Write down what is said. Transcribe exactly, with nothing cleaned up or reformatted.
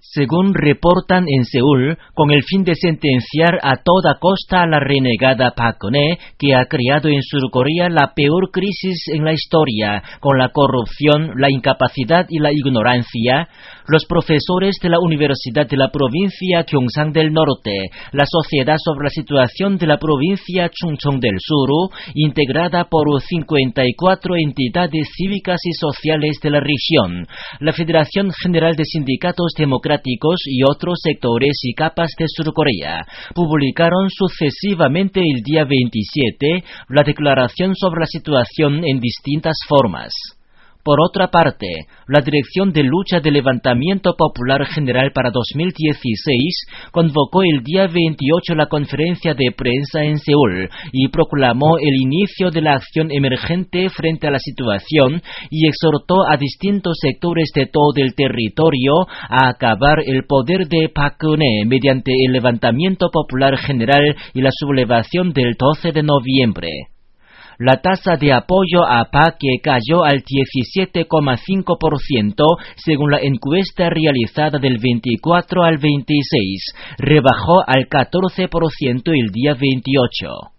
Según reportan en Seúl, con el fin de sentenciar a toda costa a la renegada Park Geun-hye, que ha creado en Surcorea la peor crisis en la historia, con la corrupción, la incapacidad y la ignorancia, los profesores de la Universidad de la provincia Gyeongsang del Norte, la Sociedad sobre la Situación de la provincia Chungcheong del Sur, integrada por cincuenta y cuatro entidades cívicas y sociales de la región, la Federación General de Sindicatos Democráticos y otros sectores y capas de Surcorea, publicaron sucesivamente el día veintisiete la declaración sobre la situación en distintas formas. Por otra parte, la Dirección de Lucha del Levantamiento Popular General para dos mil dieciséis convocó el día veintiocho la conferencia de prensa en Seúl y proclamó el inicio de la acción emergente frente a la situación y exhortó a distintos sectores de todo el territorio a acabar el poder de Park Geun-hye mediante el levantamiento popular general y la sublevación del doce de noviembre. La tasa de apoyo a Park cayó al diecisiete coma cinco por ciento según la encuesta realizada del veinticuatro al veintiséis, rebajó al catorce por ciento el día veintiocho.